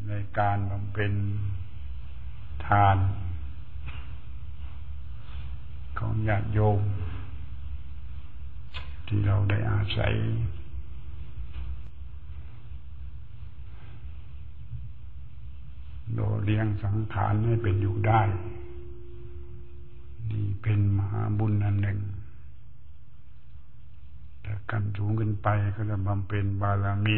ในการบำเพ็ญทานของญาติโยมที่เราได้อาศัยโดยเลี้ยงสังขารให้เป็นอยู่ได้นี่เป็นมหาบุญอันหนึ่งแต่กันสูงขึ้นไปก็จะบำเพ็ญบารมี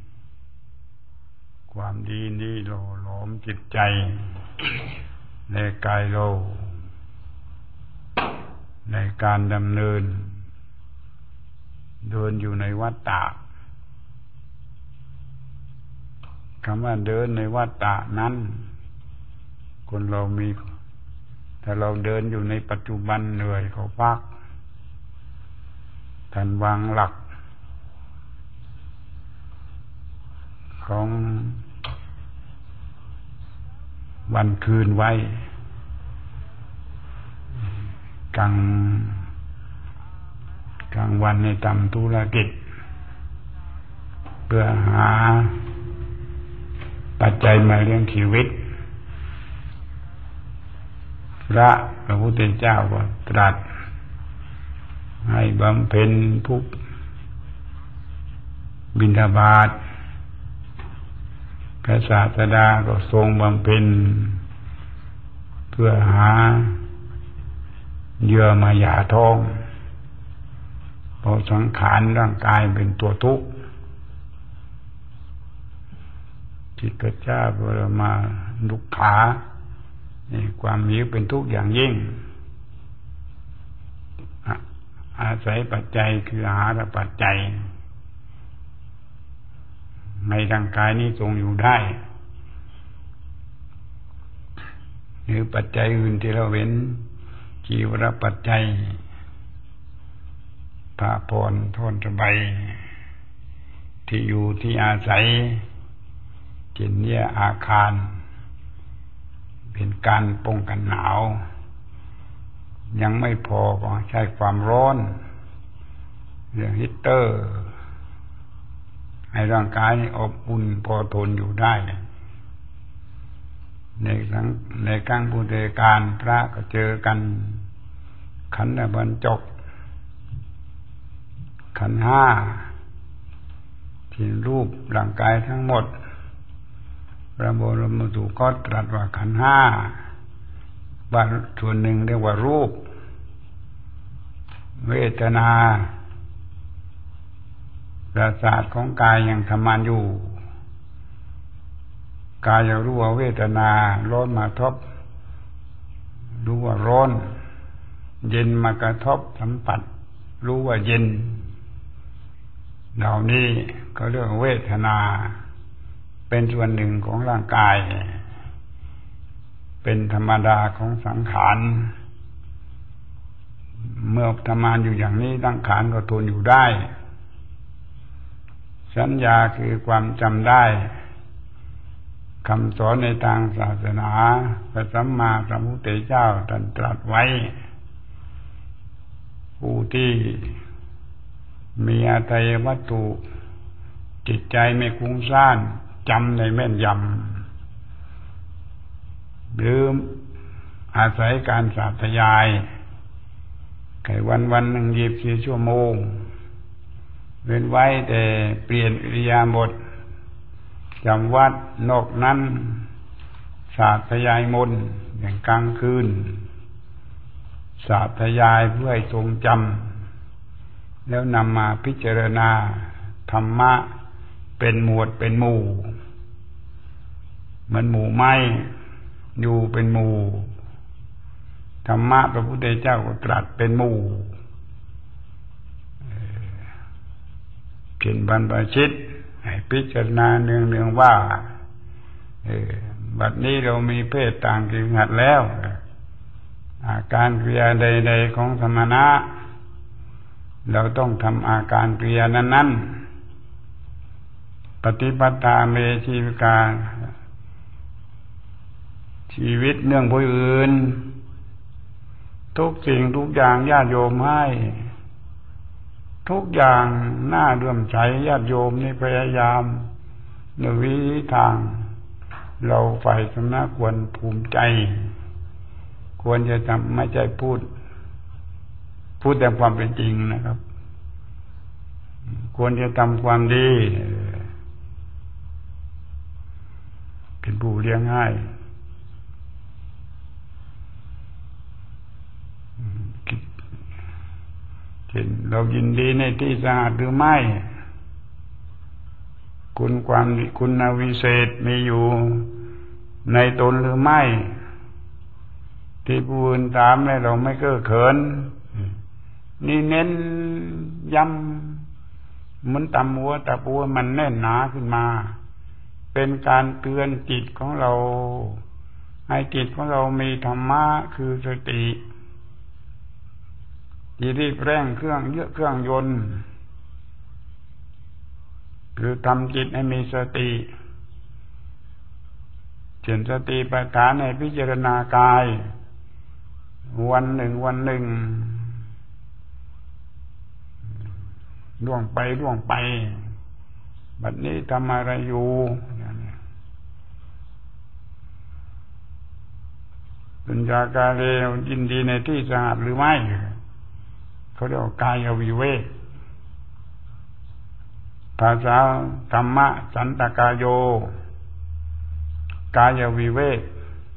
ความดีนี้หล่อหลอมจิตใจในกายเราในการดำเนินเดินอยู่ในวัฏฏะคำว่าเดินในวัฏฏะนั้นคนเรามีถ้าเราเดินอยู่ในปัจจุบันเหนื่อยเขาพักท่านวางหลักของวันคืนไว้กลางวันในทำธุรกิจเพื่อหาปัจจัยมาเลี้ยงชีวิตพระพุทธเจ้าก็ตรัสให้บำเพ็ญทุกบิณฑบาตพระศาสดาก็ทรงบำเพ็ญเพื่อหาเหยื่อมาหย่าท้องเพราะสังขารร่างกายเป็นตัวทุกข์จิตกจาปรมาทุกขาความหิวเป็นทุกข์อย่างยิ่งอาศัยปัจจัยคืออาหารปัจจัยในร่างกายนี้ทรงอยู่ได้หรือปัจจัยอื่นที่เราเห็นจีวรปัจจัยผ้าผ่อนท่อนสบายที่อยู่ที่อาศัยเช่นเนี่ยอาคารเป็นการป้องกันหนาวยังไม่พอก็ใช้ความร้อนเรื่องฮีตเตอร์ให้ร่างกายอบอุ่นพอทนอยู่ได้ในครั้งพุทธกาลพระก็เจอกันขันธ์บรรจบขันธ์ห้าที่รูปร่างกายทั้งหมดพระบรมสุคตตรัสว่าขันธ์ห้าบางส่วนหนึ่งเรียกว่ารูปเวทนาประสาทของกายยังทำงานอยู่กายจะรู้ว่าเวทนาร้อนมาทบรู้ว่าร้อนเย็นมากระทบสัมผัสรู้ว่าเย็นเหล่านี้ก็เรียกว่าเวทนาเป็นส่วนหนึ่งของร่างกายเป็นธรรมดาของสังขารเมื่อทำงานอยู่อย่างนี้สังขารก็ทนอยู่ได้สัญญาคือความจำได้คำสอนในทางศาสนาพระสัมมาสัมพุทธเจ้าตรัสไว้ผู้ที่มีอทัยวัตถุจิตใจไม่ฟุ้งซ่านจำในแม่นยำหรืออาศัยการสาธยายไขวันหนึ่ง24 ชั่วโมงเว้นไว้แต่เปลี่ยนอิริยาบถจำวัดนอกนั้นสาธยายมนต์อย่างกลางคืนสาธยายเพื่อให้ทรงจำแล้วนำมาพิจารณาธรรมะเป็นหมวดเป็นหมู่เหมือนหมู่ไม้อยู่เป็นหมู่ธรรมะพระพุทธเจ้าก็ตรัสเป็นหมู่เขียนบรรพชิตให้พิจารณาเนืองๆว่าบัดนี้เรามีเพศต่างกันหัดแล้วอาการกริยาใดๆของสมณะเราต้องทำอาการกริยานั้นๆปฏิปทาเมชีวิกาชีวิตเนื่องผู้อื่นทุกสิ่งทุกอย่างญาติโยมให้ทุกอย่างน่าเลื่อมใสญาติโยมนี่พยายามในวิธีทางเราฝ่ายสำนักควรภูมิใจควรจะทำไม่ใช่พูดแต่ความเป็นจริงนะครับควรจะทำความดีเป็นผู้เลี้ยงง่ายเช่นเรายินดีในที่สะอาดหรือไม่คุณวิเศษมีอยู่ในตนหรือไม่ที่ผู้อื่นถามแล้วเราไม่เก้อเขินนี่เน้นย้ำมันตำหัวตะปูมันแน่นหนาขึ้นมาเป็นการเตือนจิตของเราให้จิตของเรามีธรรมะคือสติที่รีบเร่งเครื่องยนต์คือทำจิตให้มีสติเช่นสติปัฏฐานในพิจารณากายวันหนึ่งล่วงไปบัดนี้ทำอะไรอยู่ปัญญากาเลยินดีในที่สะอาดหรือไม่เขาเรียกว่ากายวิเวกภาษาธรรมะสันตกายโยกายวิเวก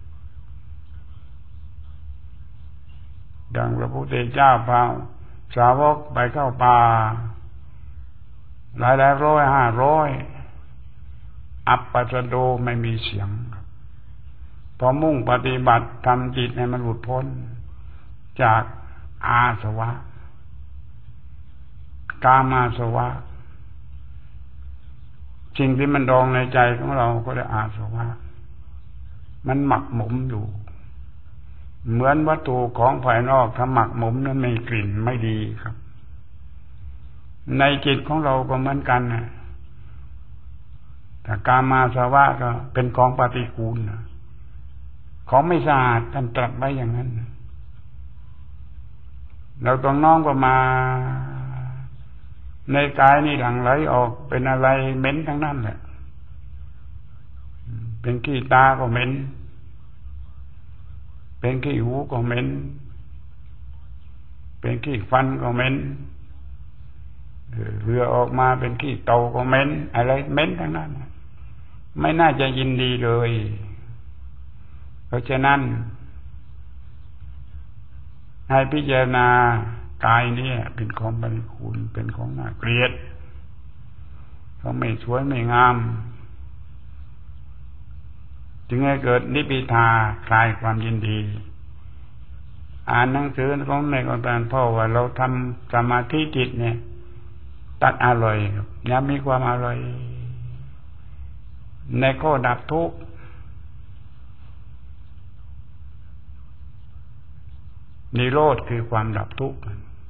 ดังพระพุทธเจ้าพาสาวกไปเข้าป่าหลายร้อย500อัปปัสสโดไม่มีเสียงพอมุ่งปฏิบัติทำจิตให้มันหลุดพ้นจากอาสวะกามาสวะสิ่งที่มันดองในใจของเราก็ได้อาสวะมันหมักหมมอยู่เหมือนวัตถุของภายนอกถ้าหมักหมมนั้นมีกลิ่นไม่ดีครับในจิตของเราก็เหมือนกันนะแต่กามาสวะก็เป็นของปฏิกูลของไม่สะอาดท่านตรัสไว้อย่างนั้นเราต้องน้อมก็มาในกายนี่หลั่งไหลออกเป็นอะไรเหม็นทั้งนั้นแหละเป็นขี้ตาก็เหม็นเป็นขี้หูก็เหม็นเป็นขี้ฟันก็เหม็นเรือออกมาเป็นขี้เต่าก็เหม็นอะไรเหม็นทั้งนั้นไม่น่าจะยินดีเลยเพราะฉะนั้นให้พิจารณากายนี่เป็นของปฏิกูลเป็นของน่าเกลียดเขาไม่สวยไม่งามจึงให้เกิดนิพพิทาคลายความยินดีอ่านหนังสือของในกองการพ่อว่าเราทำสมาธิจิตเนี่ยตัดอร่อยอย่ามีความอร่อยในข้อดับทุกข์นิโรธคือความดับทุกข์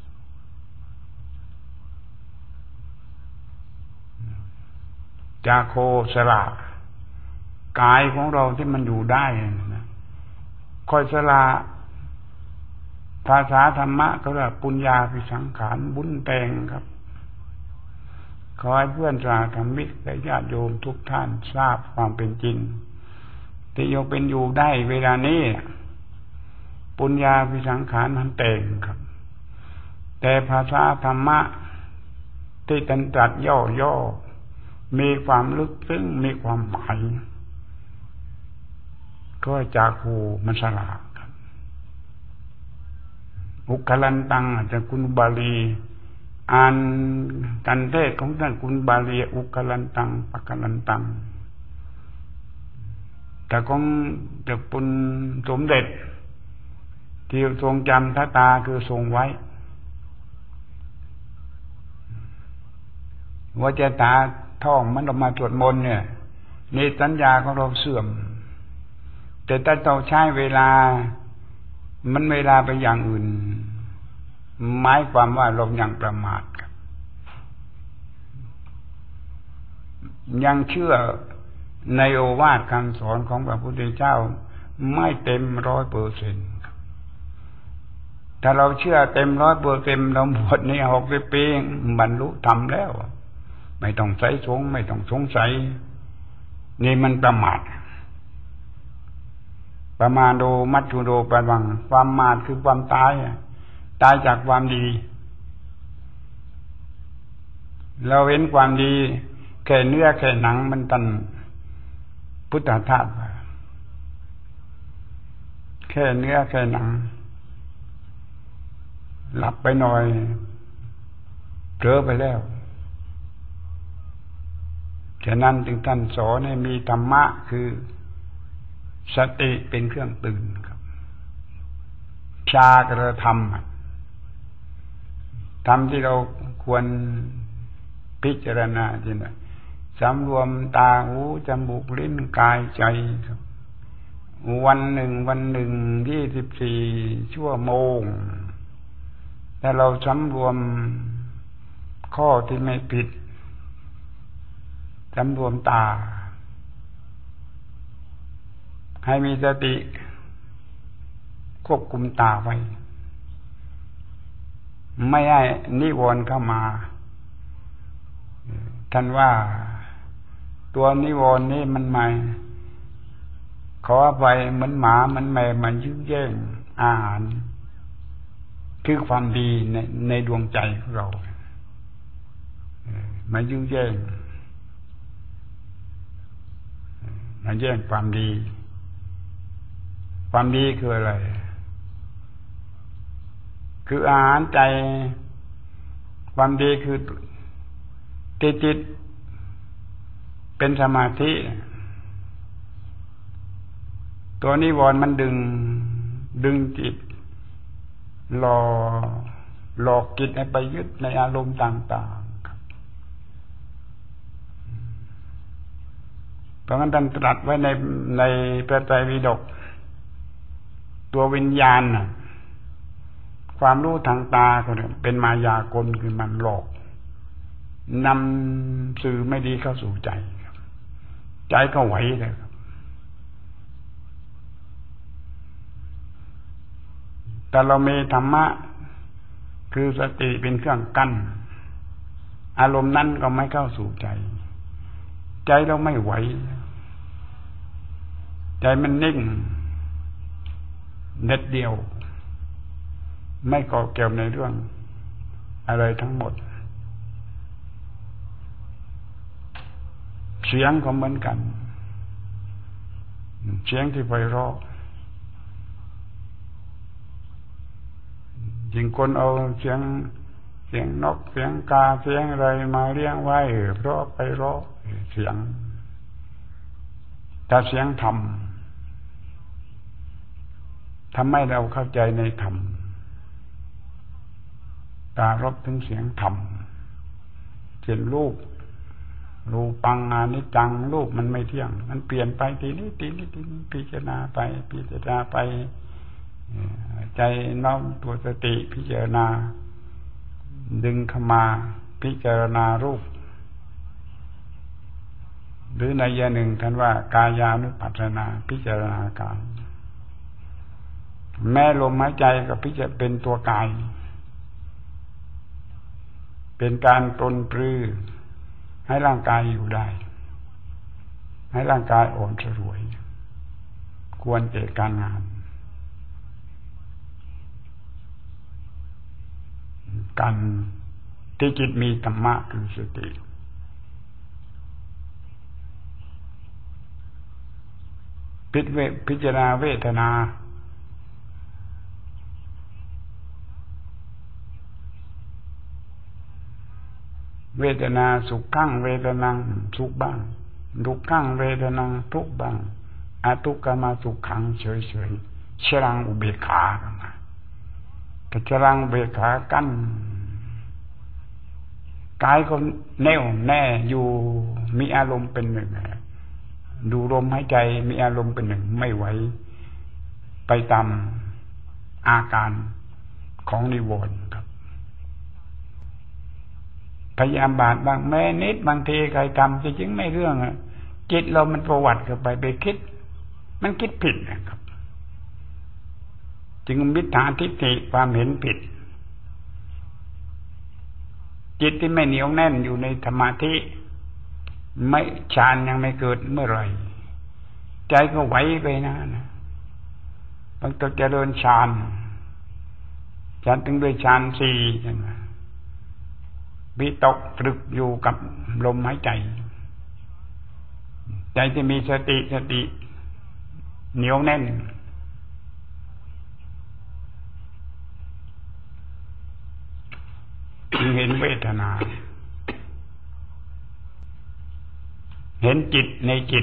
จาโคสละกายของเราที่มันอยู่ได้นะค่อยสละภาษาธรรมะเขาเรียกปุญญาภิสังขารบุญแต่งครับขอให้เพื่อนสาธรรมิกและญาติโยมทุกท่านทราบความเป็นจริงที่ยังเป็นอยู่ได้เวลานี้ปุญญาภิสังขารมันแต่งครับแต่ภาษาธรรมะที่ท่านตรัสย่อมีความลึกซึ้งมีความหมายก็จากครูมันสลากครับอุคลันตังจากคุณบาลีอ่านกันเทศของท่านคุณบาลีอุคลันตังปคลันตังแต่ของจะปุณสมเด็จที่ทรงจำทัตตาคือทรงไว้ว่าจะตาท่องมันออกมาสวดมนต์เนี่ยในสัญญาของเราเสื่อมแต่ถ้าเราใช้เวลามันเวลาไปอย่างอื่นหมายความว่าเรายังประมาทครับยังเชื่อในโอวาทคำสอนของพระพุทธเจ้าไม่เต็ม100%ถ้าเราเชื่อเต็ม100%เราบวชนี่60 ปีบรรลุธรรมแล้วไม่ต้องใส่สงไม่ต้องสงสัยนี่มันประมาทประมาโดมัจจุโดปวังความมาดคือความตายจากความดีเราเห็นความดีแค่เนื้อแค่หนังมันตันพุทธทาสแค่เนื้อแค่หนังหลับไปหน่อยเผลอไปแล้วฉะนั้นจึงท่านสอนให้มีธรรมะคือสติเป็นเครื่องตื่นครับชากระทำที่เราควรพิจารณาจริงๆสำรวมตาหูจมูกลิ้นกายใจครับวันหนึ่ง24 ชั่วโมงถ้าเราสำรวมข้อที่ไม่ผิดสำรวมตาให้มีสติควบคุมตาไว้ไม่ให้นิวรณ์เข้ามาท่านว่าตัวนิวรณ์นี้มันมาขอไปเหมือนหมาเหมือนแมวมันยื้อแย่งอาหารคือความดีในดวงใจของเรามายื้อแย่งมาแย่งความดีคืออะไรคืออาหารใจความดีคือจิตเป็นสมาธิตัวนิวรณ์มันดึงจิตหลอกจิตให้ไปยึดในอารมณ์ต่างๆครับเพราะงั้นท่านตรัสไว้ในพระไตรปิฎกตัววิญญาณความรู้ทางตาก็เป็นมายากลคือมันหลอกนำสื่อไม่ดีเข้าสู่ใจใจก็ไหวเลยครับแต่เรามีธรรมะคือสติเป็นเครื่องกั้นอารมณ์นั้นก็ไม่เข้าสู่ใจเราไม่ไหวใจมันนิ่งเด็ดเดียวไม่ก่อเกี่ยวในเรื่องอะไรทั้งหมดเสียงก็เหมือนกันเสียงที่ไพเราะยิ่งคนเอาเสียงนกเสียงกาเสียงอะไรมาเลี้ยงไว้เพราะไพเราะเสียงถ้าเสียงธรรมทำให้เราเข้าใจในธรรมปรารภถึงเสียงธรรมเช่นรูปังอนิจจังรูปมันไม่เที่ยงมันเปลี่ยนไปทีนี้พิจารณาไปใจน้อมตัวสติพิจารณาดึงเข้ามาพิจารณารูปหรือในอย่างหนึ่งท่านว่ากายานุปัสสนาพิจารณากายแม้ลมหายใจก็พิจารณาเป็นตัวกายเป็นการตนปรือให้ร่างกายอยู่ได้ให้ร่างกายอ่อนสลวยควรแก่การงานการที่จิตมีธรรมะคือสติพิจารณาเวทนาสุขขังเวทนาสุขบ้างทุกขังเวทนาทุกบ้างอทุกขมาสุขขังเฉยๆชรังอุเบกขาแต่ชรังอุเบกขากั้นกายก็แน่วแน่อยู่มีอารมณ์เป็นหนึ่งดูลมหายใจมีอารมณ์เป็นหนึ่งไม่ไหวไปตามอาการของนิวรณ์ครับพยายามบาทบางแม้นิดบางทีใครทำจริงๆไม่เรื่องจิตเรามันประวัติเข้าไปคิดมันคิดผิดนะครับจึงมิจฉาทิฏฐิความเห็นผิดจิตที่ไม่เหนียวแน่นอยู่ในสมาธิไม่ฌานยังไม่เกิดเมื่อไหร่ใจก็ไหวไปนะต้องเจริญฌานถึงด้วยฌานสี่วิตกตรึกอยู่กับลมหายใจใจที่มีสติเหนียวแน่นจึงเห็นเวทนาเห็นจิตในจิต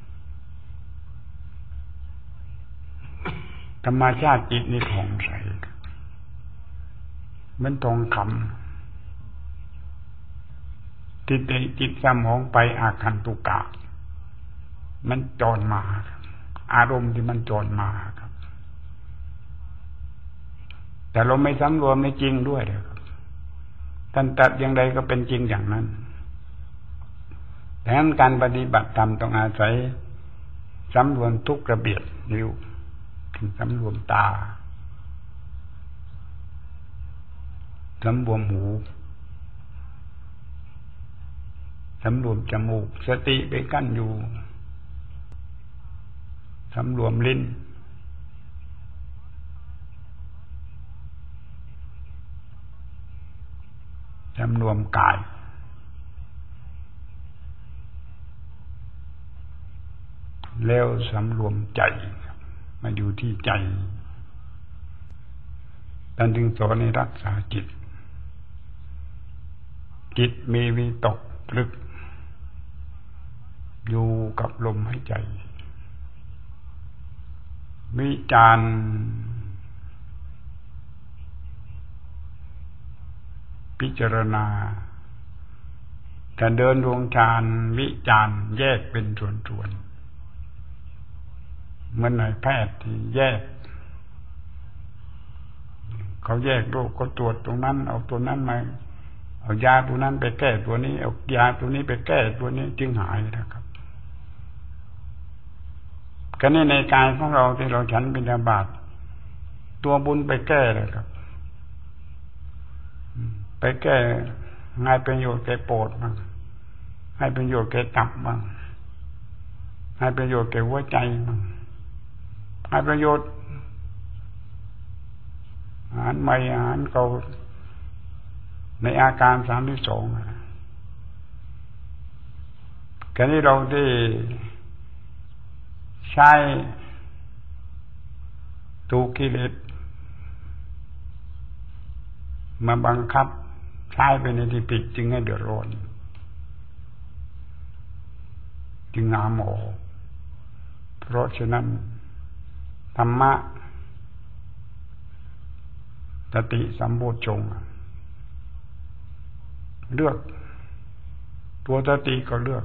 ธรรมชาติจิตนี่ผ่องใสเหมือนทองคำจิตสมองไปอาคันตุกะมันจรมาอารมณ์ที่มันจรมาครับแต่เราไม่สำรวมในจริงด้วยครับท่านตรัสอย่างใดก็เป็นจริงอย่างนั้นดังนั้นการปฏิบัติธรรมต้องอาศัยสำรวมทุกระเบียดนิ้วสำรวมตาสำรวมหูสำรวมจมูกสติไปกั้นอยู่สำรวมลิ้นสำรวมกายแล้วสำรวมใจมาอยู่ที่ใจท่านจึงสอนให้รักษาจิตมีวิตกตรึกอยู่กับลมหายใจวิจารพิจารณาการเดินดวงฌานวิจารแยกเป็นส่วนๆเหมือนนายแพทย์ที่แยกเขาแยกโรคก็ตรวจตรงนั้นเอาตัวนั้นมาเอายาตัวนั้นไปแก้ตัวนี้เอายาตัวนี้ไปแก้ตัวนี้จึงหายนะครับก็นี่ในกายของเราที่เราฉันบิณฑบาตตัวบุญไปแก้เลยครับไปแก้ให้ประโยชน์แก่โปอดบ้างให้ประโยชน์แก่ตับบ้างให้ประโยชน์แก่หัวใจบ้างให้ประโยชน์อาหารใหม่อาหารเก่าในอาการ32ก็นี่เราได้ใช้ถูกกิเลสมาบังคับใช้ไปในที่ผิดจึงให้เดือดร้อนจึงหาหมอเพราะฉะนั้นธรรมะสติสัมโพชฌงค์เลือกตัวสติก็เลือก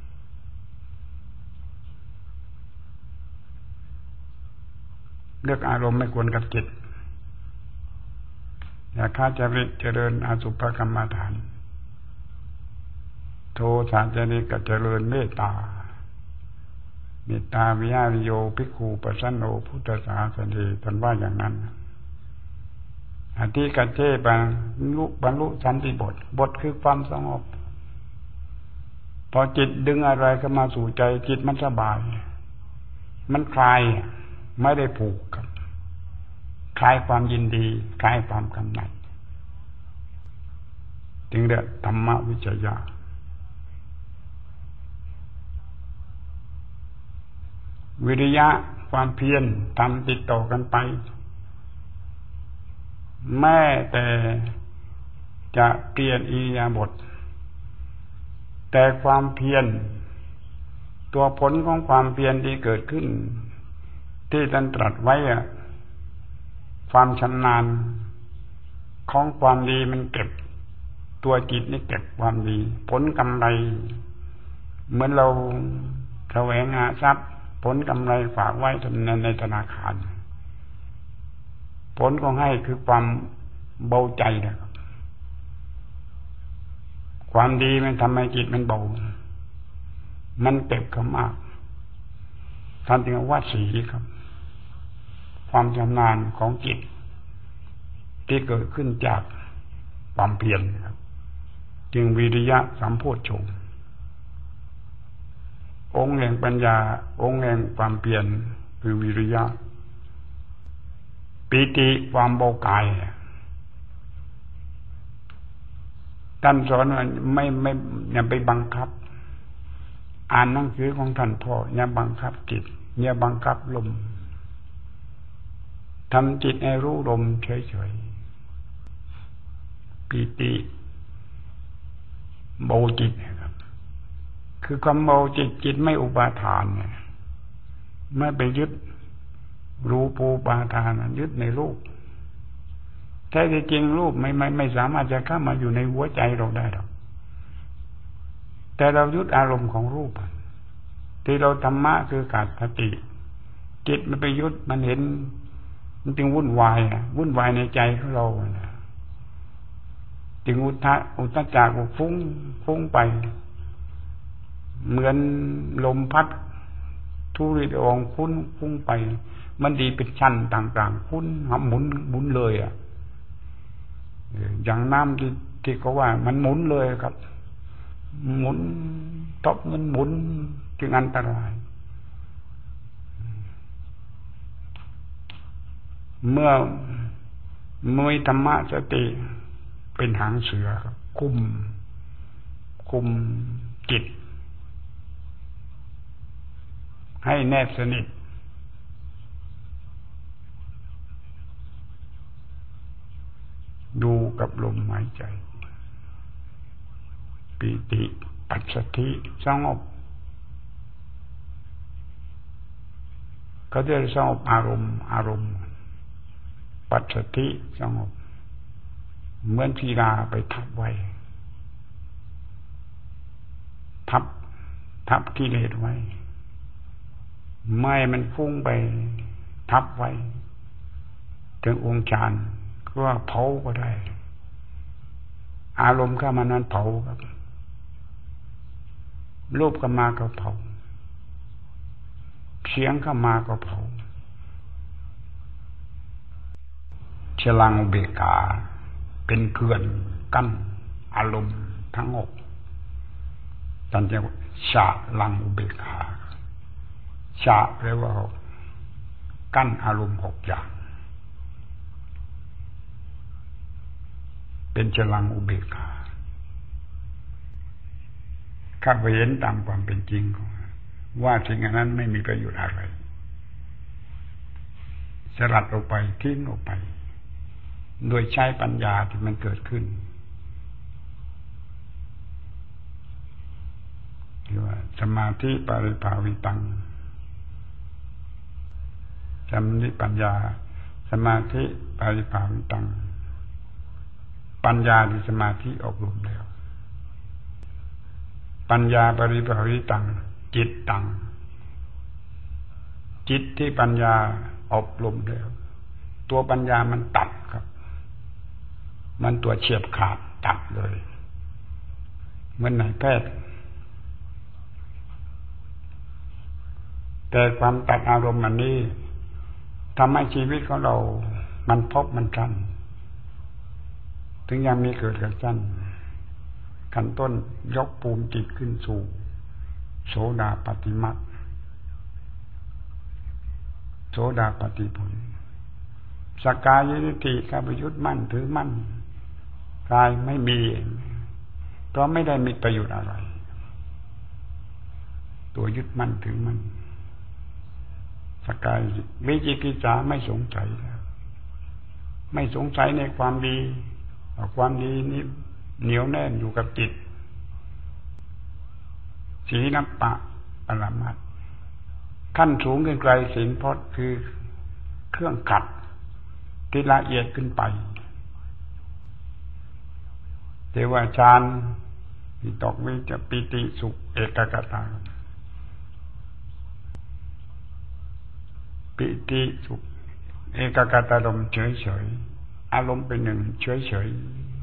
อารมณ์ไม่ควรกับจิตอย่าฆ่าจริตเจริญอสุภกรรมฐานโทสะจริตก็เจริญเมตตาวิหาริโยภิกขุปัสสโนพุทธศาสนีท่านว่าอย่างนั้นอธิกัจเจบรรลุสันติบทคือความสงบพอจิตดึงอะไรเข้ามาสู่ใจจิตมันสบายมันคลายไม่ได้ผูกกับคลายความยินดีคลายความกำหนัดจึงเรียกธรรมวิจยะวิริยะความเพียรทำติดต่อกันไปแม้แต่จะเปลี่ยนอิริยาบถแต่ความเพียรตัวผลของความเพียรที่เกิดขึ้นที่ท่านตรัสไว้ความชำนาญของความดีมันเก็บตัวจิตนี่เก็บความดีผลกำไรเหมือนเราแสวงหาทรัพย์ผลกำไรฝากไว้ในธนาคารผลของให้คือความเบาใจนะครับความดีมันทำให้จิตมันเบามันเก็บเขามากท่านจึงว่าสีครับความชำนาญของจิตที่เกิดขึ้นจากความเพียรครับจึงวิริยะสัมโพชฌงค์องค์แห่งปัญญาองค์แห่งความเพียรคือวิริยะปีติความเบากายท่านสอนว่าไม่อย่าไปบังคับอ่านหนังสือของท่านพ่ออย่าบังคับจิตอย่าบังคับลมทำจิตให้รู้ลมเฉยๆปีติเบาจิตครับคือความเบาจิตไม่อุปาทานไม่ไปยึดรูปูปาทานยึดในรูปแท้จริงรูปไม่สามารถจะเข้ามาอยู่ในหัวใจเราได้หรอกแต่เรายึดอารมณ์ของรูปที่เราธรรมะคือขาดสติจิตมันไปยึดมันเห็นมันจึงวุ่นวายในใจของเราจึงอุทธัจจะฟุ้งไปเหมือนลมพัดทุริดองฟุ้งไปมันดีเป็นชั้นต่างๆฟุ้งหมุนเลยอย่างน้ำที่เขาว่ามันหมุนเลยครับหมุนตบมันหมุนจึงอันตรายเมื่อมีธรรมะสติเป็นหางเสือครับคุมจิตให้แนบสนิทดูกับลมหายใจปีติปัสสัทธิสงบก็จะสงบอารมณ์ปัสสัทธิสงบเหมือนศิลาไปทับไว้ทับกิเลสไว้ไม่มันฟุ้งไปทับไว้ถึงองค์ฌานก็ว่าเผาก็ได้อารมณ์เข้ามานั้นเผาครับรูปเข้ามาก็เผาเสียงเข้ามาก็เผาฉลังอุเบกขาเป็นเขื่อนกั้นอารมณ์ทั้งหกท่านเรียกว่าฉะลังอุเบกขาฉะแปลว่ากั้นอารมณ์หกอย่างเป็นฉลังอุเบกขาข้าไปเห็นตามความเป็นจริงว่าสิ่งนั้นไม่มีประโยชน์อะไรสลัดออกไปทิ้งออกไปโดยใช้ปัญญาที่มันเกิดขึ้นเรียกว่าสมาธิปริภาวิตังสมาธิปัญญาสมาธิปริภาวิตังปัญญาที่สมาธิอบรมแล้วปัญญาปริภาวิตังจิตตังจิตที่ปัญญาอบรมแล้วตัวปัญญามันตัดครับมันตัวเฉียบขาดตัดเลยเหมือนนายแพทย์แต่ความตัดอารมณ์อันนี้ทำให้ชีวิตของเรามันพบมันสั้นถึงยังมีเกิดกับสั้นขั้นต้นยกภูมิจิตขึ้นสู่โสดาปัตติมรรคโสดาปัตติผลสักกายทิฏฐิข้าพยุทธมั่นถือมั่นกายไม่มีเพราะไม่ได้มีประโยชน์อะไรตัวยึดมั่นถือมั่นสักกายวิจิกิจฉาไม่สงสัยไม่สงสัยในความดีความดีนี้เหนียวแน่นอยู่กับจิตศีลปะปรมัตถ์ขั้นสูงขึ้นไกลศีลพจน์คือเครื่องขัดที่ละเอียดขึ้นไปเทวฌานวิตกวิจารปิติสุขเอกคตาปิติสุขเอกคตารมณ์เฉยๆอารมณ์เป็นหนึ่งเฉย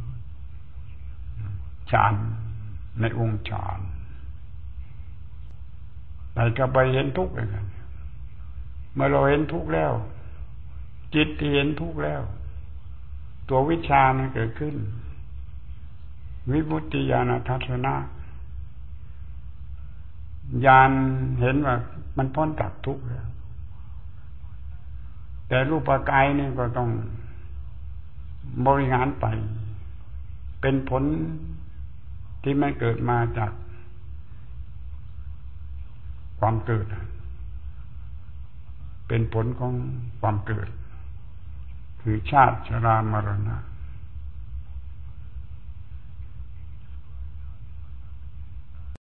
ๆฌานในองค์ฌานไปก็ไปเห็นทุกข์เลยกันเมื่อเราเห็นทุกข์แล้วจิตที่เห็นทุกข์แล้วตัววิชามันเกิดขึ้นวิมุตติญาณทัศนะญาณเห็นว่ามันพ้นจากทุกข์แล้วแต่รูปกายนี่ก็ต้องบริหารไปเป็นผลที่มันเกิดมาจากความเกิดเป็นผลของความเกิดคือชาติชรามรณะ